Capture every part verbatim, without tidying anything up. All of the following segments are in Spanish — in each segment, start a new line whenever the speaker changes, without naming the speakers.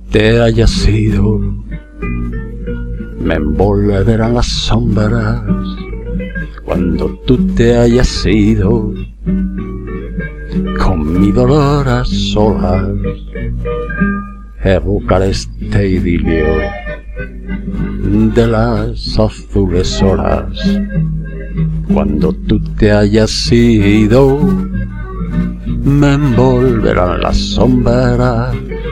te hayas ido, me envolverán las sombras. Cuando tú te hayas ido, con mi dolor a solas, evocar este idilio de las azules horas. Cuando tú te hayas ido, me envolverán las sombras.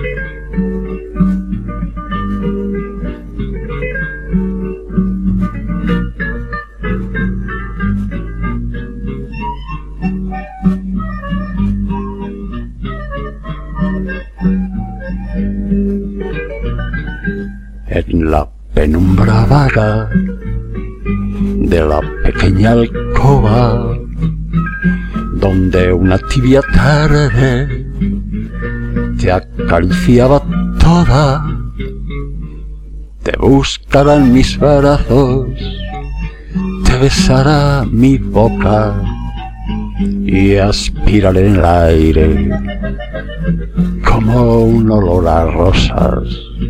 En la penumbra vaga de la pequeña alcoba, donde una tibia tarde te acariciaba toda, te buscarán mis brazos, te besará mi boca y aspiraré en el aire como un olor a rosas.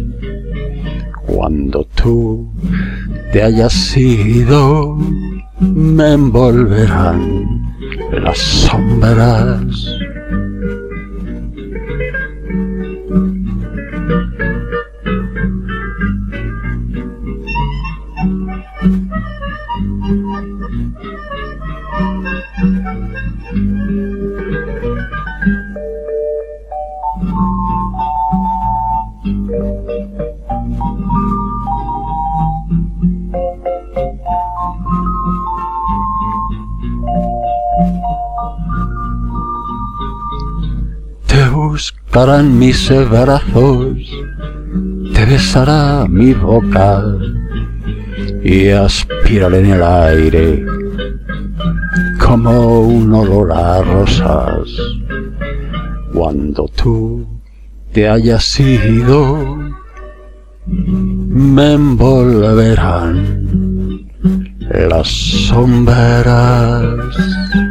Cuando tú te hayas ido, me envolverán las sombras. Te buscarán mis brazos, te besará mi boca y aspiraré en el aire como un olor a rosas. Cuando tú te hayas ido, me envolverán las sombras.